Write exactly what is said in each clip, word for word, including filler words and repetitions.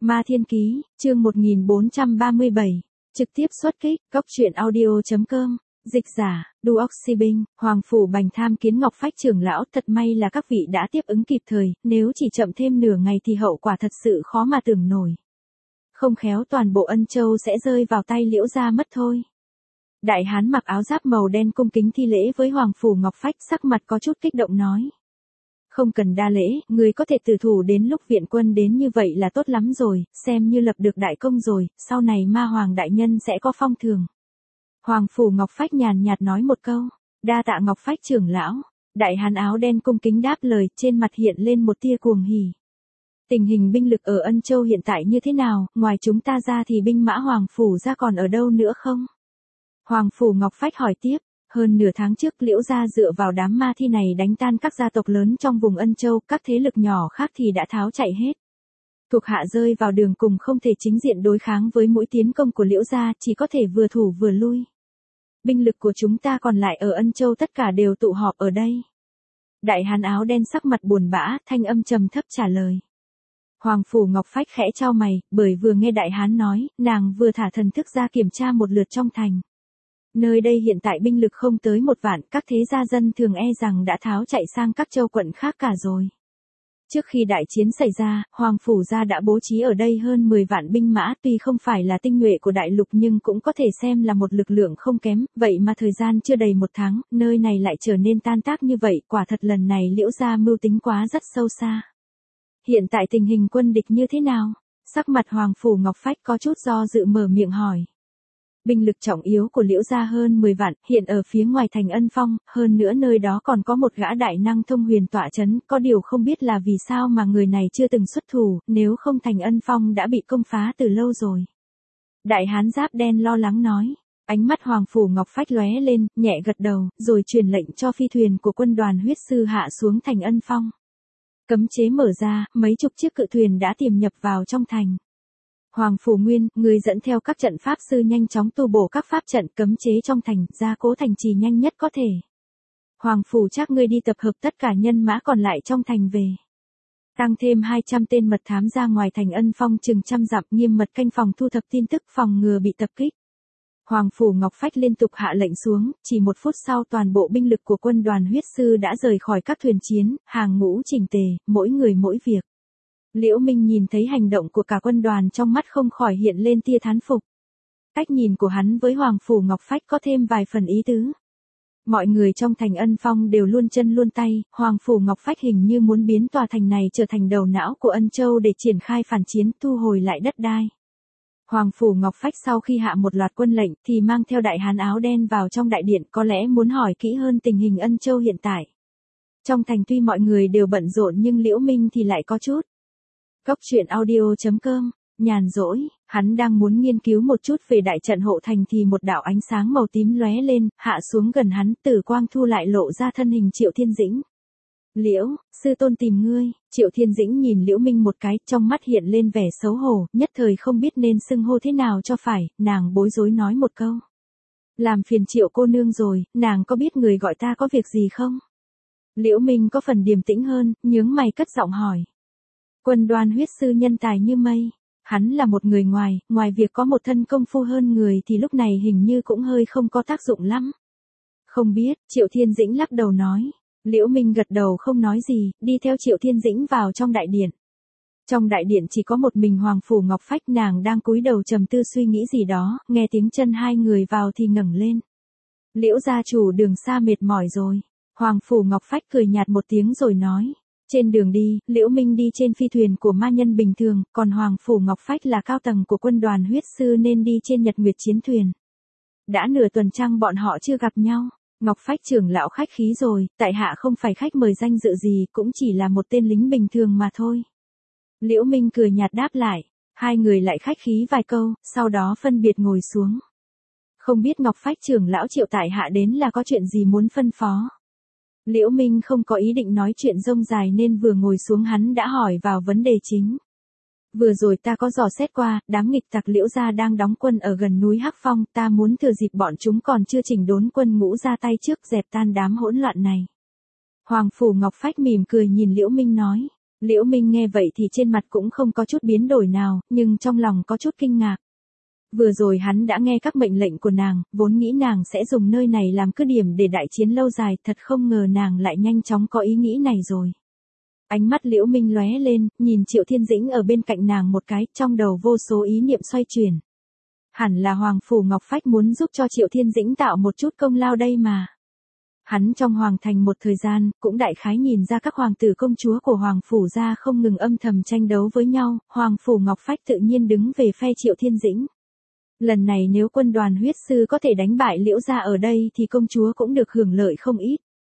Ma Thiên Ký, chương một nghìn bốn trăm ba mươi bảy, trực tiếp xuất kích, cốc truyện audio chấm com, dịch giả, Du Oxybinh, Hoàng Phủ Bành tham kiến Ngọc Phách trưởng lão, thật may là các vị đã tiếp ứng kịp thời, nếu chỉ chậm thêm nửa ngày thì hậu quả thật sự khó mà tưởng nổi. Không khéo toàn bộ Ân Châu sẽ rơi vào tay Liễu gia mất thôi. Đại hán mặc áo giáp màu đen cung kính thi lễ với Hoàng Phủ Ngọc Phách, sắc mặt có chút kích động nói. Không cần đa lễ, người có thể tử thủ đến lúc viện quân đến như vậy là tốt lắm rồi, xem như lập được đại công rồi, sau này Ma Hoàng đại nhân sẽ có phong thường. Hoàng Phủ Ngọc Phách nhàn nhạt nói một câu, đa tạ Ngọc Phách trưởng lão. Đại hán áo đen cung kính đáp lời, trên mặt hiện lên một tia cuồng hỉ. Tình hình binh lực ở Ân Châu hiện tại như thế nào, ngoài chúng ta ra thì binh mã Hoàng Phủ ra còn ở đâu nữa không? Hoàng Phủ Ngọc Phách hỏi tiếp. Hơn nửa tháng trước Liễu gia dựa vào đám ma thi này đánh tan các gia tộc lớn trong vùng Ân Châu, các thế lực nhỏ khác thì đã tháo chạy hết. Thuộc hạ rơi vào đường cùng không thể chính diện đối kháng với mũi tiến công của Liễu gia, chỉ có thể vừa thủ vừa lui. Binh lực của chúng ta còn lại ở Ân Châu tất cả đều tụ họp ở đây. Đại hán áo đen sắc mặt buồn bã, thanh âm trầm thấp trả lời. Hoàng Phủ Ngọc Phách khẽ chau mày, bởi vừa nghe đại hán nói, nàng vừa thả thần thức ra kiểm tra một lượt trong thành. Nơi đây hiện tại binh lực không tới một vạn, các thế gia dân thường e rằng đã tháo chạy sang các châu quận khác cả rồi. Trước khi đại chiến xảy ra, Hoàng Phủ gia đã bố trí ở đây hơn mười vạn binh mã, tuy không phải là tinh nhuệ của đại lục nhưng cũng có thể xem là một lực lượng không kém, vậy mà thời gian chưa đầy một tháng, nơi này lại trở nên tan tác như vậy, quả thật lần này Liễu gia mưu tính quá rất sâu xa. Hiện tại tình hình quân địch như thế nào? Sắc mặt Hoàng Phủ Ngọc Phách có chút do dự mở miệng hỏi. Binh lực trọng yếu của Liễu gia hơn mười vạn, hiện ở phía ngoài thành Ân Phong, hơn nữa nơi đó còn có một gã đại năng thông huyền tọa chấn, có điều không biết là vì sao mà người này chưa từng xuất thủ, nếu không thành Ân Phong đã bị công phá từ lâu rồi. Đại hán giáp đen lo lắng nói, ánh mắt Hoàng Phủ Ngọc Phách lóe lên, nhẹ gật đầu, rồi truyền lệnh cho phi thuyền của quân đoàn huyết sư hạ xuống thành Ân Phong. Cấm chế mở ra, mấy chục chiếc cự thuyền đã tiềm nhập vào trong thành. Hoàng Phủ Nguyên, người dẫn theo các trận pháp sư nhanh chóng tu bổ các pháp trận cấm chế trong thành, gia cố thành trì nhanh nhất có thể. Hoàng Phủ Trác ngươi đi tập hợp tất cả nhân mã còn lại trong thành về. Tăng thêm hai trăm tên mật thám ra ngoài thành Ân Phong chừng trăm dặm, nghiêm mật canh phòng thu thập tin tức phòng ngừa bị tập kích. Hoàng Phủ Ngọc Phách liên tục hạ lệnh xuống, chỉ một phút sau toàn bộ binh lực của quân đoàn huyết sư đã rời khỏi các thuyền chiến, hàng ngũ chỉnh tề, mỗi người mỗi việc. Liễu Minh nhìn thấy hành động của cả quân đoàn trong mắt không khỏi hiện lên tia thán phục. Cách nhìn của hắn với Hoàng Phủ Ngọc Phách có thêm vài phần ý tứ. Mọi người trong thành Ân Phong đều luôn chân luôn tay, Hoàng Phủ Ngọc Phách hình như muốn biến tòa thành này trở thành đầu não của Ân Châu để triển khai phản chiến, thu hồi lại đất đai. Hoàng Phủ Ngọc Phách sau khi hạ một loạt quân lệnh thì mang theo đại hán áo đen vào trong đại điện, có lẽ muốn hỏi kỹ hơn tình hình Ân Châu hiện tại. Trong thành tuy mọi người đều bận rộn nhưng Liễu Minh thì lại có chút. Cốc truyện audio chấm com, nhàn rỗi, hắn đang muốn nghiên cứu một chút về đại trận hộ thành thì một đạo ánh sáng màu tím lóe lên, hạ xuống gần hắn, tử quang thu lại lộ ra thân hình Triệu Thiên Dĩnh. Liễu, sư tôn tìm ngươi. Triệu Thiên Dĩnh nhìn Liễu Minh một cái, trong mắt hiện lên vẻ xấu hổ, nhất thời không biết nên xưng hô thế nào cho phải, nàng bối rối nói một câu. Làm phiền Triệu cô nương rồi, nàng có biết người gọi ta có việc gì không? Liễu Minh có phần điềm tĩnh hơn, nhướng mày cất giọng hỏi. Quân đoàn huyết sư nhân tài như mây, hắn là một người ngoài, ngoài việc có một thân công phu hơn người thì lúc này hình như cũng hơi không có tác dụng lắm. Không biết, Triệu Thiên Dĩnh lắc đầu nói. Liễu Minh gật đầu không nói gì, đi theo Triệu Thiên Dĩnh vào trong đại điện. Trong đại điện chỉ có một mình Hoàng Phủ Ngọc Phách, nàng đang cúi đầu trầm tư suy nghĩ gì đó, nghe tiếng chân hai người vào thì ngẩng lên. Liễu gia chủ đường xa mệt mỏi rồi. Hoàng Phủ Ngọc Phách cười nhạt một tiếng rồi nói. Trên đường đi, Liễu Minh đi trên phi thuyền của ma nhân bình thường, còn Hoàng Phủ Ngọc Phách là cao tầng của quân đoàn huyết sư nên đi trên Nhật Nguyệt chiến thuyền. Đã nửa tuần trăng bọn họ chưa gặp nhau. Ngọc Phách trưởng lão khách khí rồi, tại hạ không phải khách mời danh dự gì, cũng chỉ là một tên lính bình thường mà thôi. Liễu Minh cười nhạt đáp lại, hai người lại khách khí vài câu, sau đó phân biệt ngồi xuống. Không biết Ngọc Phách trưởng lão triệu tại hạ đến là có chuyện gì muốn phân phó. Liễu Minh không có ý định nói chuyện rông dài nên vừa ngồi xuống hắn đã hỏi vào vấn đề chính. Vừa rồi ta có dò xét qua, đám nghịch tặc Liễu gia đang đóng quân ở gần núi Hắc Phong, ta muốn thừa dịp bọn chúng còn chưa chỉnh đốn quân ngũ ra tay trước dẹp tan đám hỗn loạn này. Hoàng Phủ Ngọc Phách mỉm cười nhìn Liễu Minh nói, Liễu Minh nghe vậy thì trên mặt cũng không có chút biến đổi nào, nhưng trong lòng có chút kinh ngạc. Vừa rồi hắn đã nghe các mệnh lệnh của nàng, vốn nghĩ nàng sẽ dùng nơi này làm cứ điểm để đại chiến lâu dài, thật không ngờ nàng lại nhanh chóng có ý nghĩ này rồi. Ánh mắt Liễu Minh lóe lên, nhìn Triệu Thiên Dĩnh ở bên cạnh nàng một cái, trong đầu vô số ý niệm xoay chuyển. Hẳn là Hoàng Phủ Ngọc Phách muốn giúp cho Triệu Thiên Dĩnh tạo một chút công lao đây mà. Hắn trong Hoàng Thành một thời gian, cũng đại khái nhìn ra các hoàng tử công chúa của Hoàng Phủ gia không ngừng âm thầm tranh đấu với nhau, Hoàng Phủ Ngọc Phách tự nhiên đứng về phe Triệu Thiên Dĩnh. Lần này nếu quân đoàn huyết sư có thể đánh bại Liễu gia ở đây thì công chúa cũng được hưởng lợi không ít.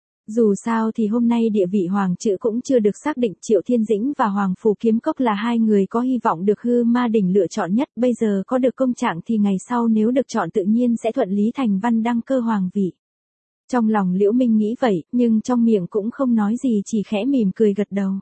Dù sao thì hôm nay địa vị hoàng chữ cũng chưa được xác định, Triệu Thiên Dĩnh và Hoàng Phủ Kiếm Cốc là hai người có hy vọng được Hư Ma Đỉnh lựa chọn nhất, bây giờ có được công trạng thì ngày sau nếu được chọn tự nhiên sẽ thuận lý thành văn đăng cơ hoàng vị. Trong lòng Liễu Minh nghĩ vậy, nhưng trong miệng cũng không nói gì, chỉ khẽ mỉm cười gật đầu.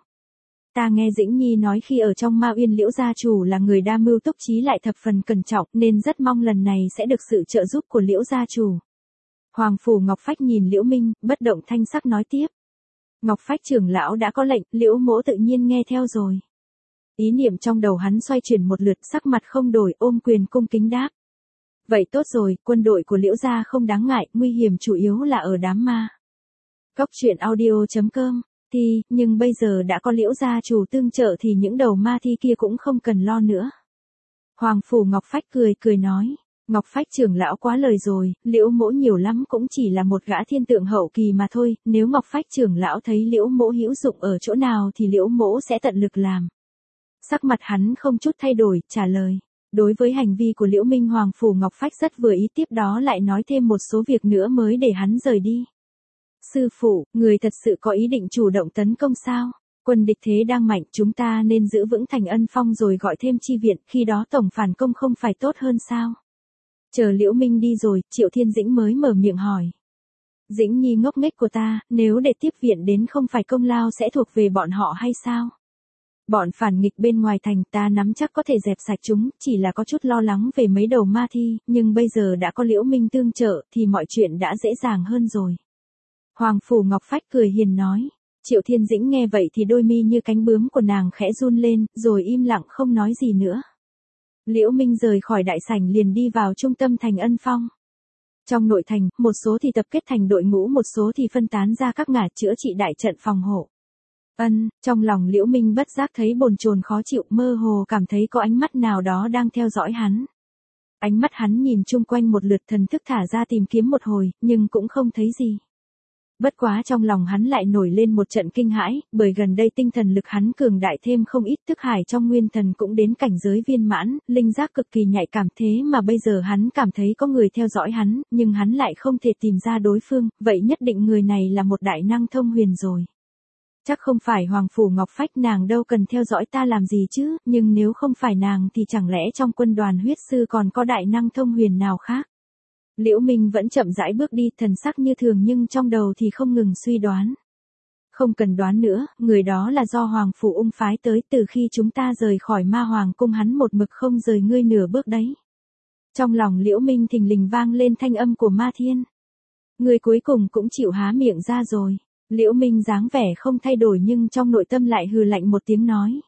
Ta nghe Dĩnh Nhi nói khi ở trong Ma Uyên Liễu gia chủ là người đa mưu túc trí lại thập phần cẩn trọng, nên rất mong lần này sẽ được sự trợ giúp của Liễu gia chủ. Hoàng Phủ Ngọc Phách nhìn Liễu Minh, bất động thanh sắc nói tiếp. Ngọc Phách trưởng lão đã có lệnh, Liễu mỗ tự nhiên nghe theo rồi. Ý niệm trong đầu hắn xoay chuyển một lượt, sắc mặt không đổi, ôm quyền cung kính đáp. Vậy tốt rồi, quân đội của Liễu gia không đáng ngại, nguy hiểm chủ yếu là ở đám ma. Cốc truyện audio chấm com Thì, nhưng bây giờ đã có Liễu gia chủ tương trợ thì những đầu ma thi kia cũng không cần lo nữa. Hoàng Phủ Ngọc Phách cười cười nói. Ngọc Phách trưởng lão quá lời rồi, Liễu mỗ nhiều lắm cũng chỉ là một gã thiên tượng hậu kỳ mà thôi, nếu Ngọc Phách trưởng lão thấy Liễu mỗ hữu dụng ở chỗ nào thì Liễu mỗ sẽ tận lực làm. Sắc mặt hắn không chút thay đổi, trả lời. Đối với hành vi của Liễu Minh, Hoàng Phủ Ngọc Phách rất vừa ý, tiếp đó lại nói thêm một số việc nữa mới để hắn rời đi. Sư phụ, người thật sự có ý định chủ động tấn công sao? Quân địch thế đang mạnh, chúng ta nên giữ vững thành Ân Phong rồi gọi thêm chi viện, khi đó tổng phản công không phải tốt hơn sao? Chờ Liễu Minh đi rồi, Triệu Thiên Dĩnh mới mở miệng hỏi. Dĩnh Nhi ngốc nghếch của ta, nếu để tiếp viện đến không phải công lao sẽ thuộc về bọn họ hay sao? Bọn phản nghịch bên ngoài thành ta nắm chắc có thể dẹp sạch chúng, chỉ là có chút lo lắng về mấy đầu ma thi, nhưng bây giờ đã có Liễu Minh tương trợ thì mọi chuyện đã dễ dàng hơn rồi. Hoàng Phủ Ngọc Phách cười hiền nói. Triệu Thiên Dĩnh nghe vậy thì đôi mi như cánh bướm của nàng khẽ run lên, rồi im lặng không nói gì nữa. Liễu Minh rời khỏi đại sảnh liền đi vào trung tâm thành Ân Phong. Trong nội thành, một số thì tập kết thành đội ngũ, một số thì phân tán ra các ngả chữa trị đại trận phòng hộ. Ân, trong lòng Liễu Minh bất giác thấy bồn chồn khó chịu, mơ hồ cảm thấy có ánh mắt nào đó đang theo dõi hắn. Ánh mắt hắn nhìn chung quanh một lượt, thần thức thả ra tìm kiếm một hồi, nhưng cũng không thấy gì. Bất quá trong lòng hắn lại nổi lên một trận kinh hãi, bởi gần đây tinh thần lực hắn cường đại thêm không ít, thức hải trong nguyên thần cũng đến cảnh giới viên mãn, linh giác cực kỳ nhạy cảm, thế mà bây giờ hắn cảm thấy có người theo dõi hắn, nhưng hắn lại không thể tìm ra đối phương, vậy nhất định người này là một đại năng thông huyền rồi. Chắc không phải Hoàng Phủ Ngọc Phách, nàng đâu cần theo dõi ta làm gì chứ, nhưng nếu không phải nàng thì chẳng lẽ trong quân đoàn huyết sư còn có đại năng thông huyền nào khác? Liễu Minh vẫn chậm rãi bước đi, thần sắc như thường nhưng trong đầu thì không ngừng suy đoán. Không cần đoán nữa, người đó là do Hoàng Phủ Ung phái tới, từ khi chúng ta rời khỏi Ma Hoàng cung hắn một mực không rời ngươi nửa bước đấy. Trong lòng Liễu Minh thình lình vang lên thanh âm của Ma Thiên. Ngươi cuối cùng cũng chịu há miệng ra rồi. Liễu Minh dáng vẻ không thay đổi nhưng trong nội tâm lại hừ lạnh một tiếng nói.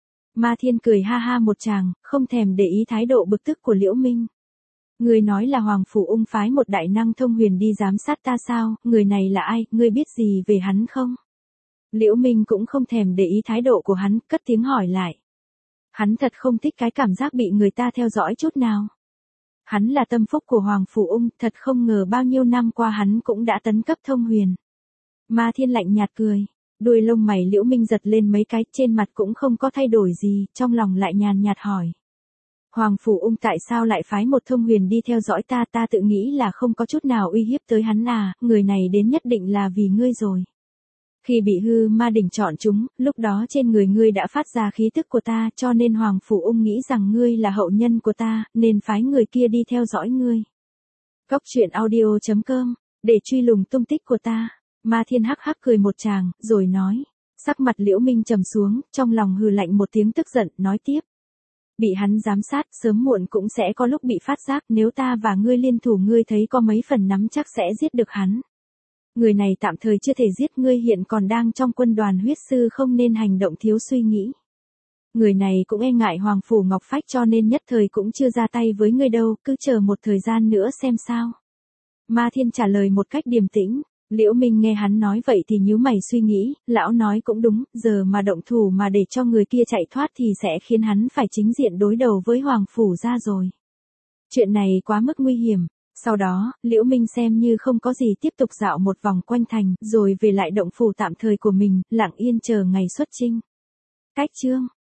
Ma Thiên cười ha ha một tràng, không thèm để ý thái độ bực tức của Liễu Minh. Ngươi nói là Hoàng Phủ Ung phái một đại năng thông huyền đi giám sát ta sao, người này là ai, ngươi biết gì về hắn không? Liễu Minh cũng không thèm để ý thái độ của hắn, cất tiếng hỏi lại. Hắn thật không thích cái cảm giác bị người ta theo dõi chút nào. Hắn là tâm phúc của Hoàng Phủ Ung, thật không ngờ bao nhiêu năm qua hắn cũng đã tấn cấp thông huyền. Ma Thiên lạnh nhạt cười, đuôi lông mày Liễu Minh giật lên mấy cái, trên mặt cũng không có thay đổi gì, trong lòng lại nhàn nhạt hỏi. Hoàng Phủ Ung tại sao lại phái một thông huyền đi theo dõi ta, ta tự nghĩ là không có chút nào uy hiếp tới hắn à, người này đến nhất định là vì ngươi rồi. Khi bị Hư Ma Đỉnh chọn chúng, lúc đó trên người ngươi đã phát ra khí tức của ta, cho nên Hoàng Phủ Ung nghĩ rằng ngươi là hậu nhân của ta, nên phái người kia đi theo dõi ngươi. Cốc truyện audio chấm com, để truy lùng tung tích của ta. Ma Thiên hắc hắc cười một tràng, rồi nói. Sắc mặt Liễu Minh trầm xuống, trong lòng hừ lạnh một tiếng tức giận, nói tiếp. Bị hắn giám sát, sớm muộn cũng sẽ có lúc bị phát giác, nếu ta và ngươi liên thủ ngươi thấy có mấy phần nắm chắc sẽ giết được hắn. Người này tạm thời chưa thể giết ngươi, hiện còn đang trong quân đoàn huyết sư, không nên hành động thiếu suy nghĩ. Người này cũng e ngại Hoàng Phủ Ngọc Phách cho nên nhất thời cũng chưa ra tay với ngươi đâu, cứ chờ một thời gian nữa xem sao. Ma Thiên trả lời một cách điềm tĩnh. Liễu Minh nghe hắn nói vậy thì nhíu mày suy nghĩ, lão nói cũng đúng, giờ mà động thủ mà để cho người kia chạy thoát thì sẽ khiến hắn phải chính diện đối đầu với Hoàng Phủ gia rồi. Chuyện này quá mức nguy hiểm. Sau đó, Liễu Minh xem như không có gì tiếp tục dạo một vòng quanh thành, rồi về lại động phủ tạm thời của mình, lặng yên chờ ngày xuất chinh. Cách chương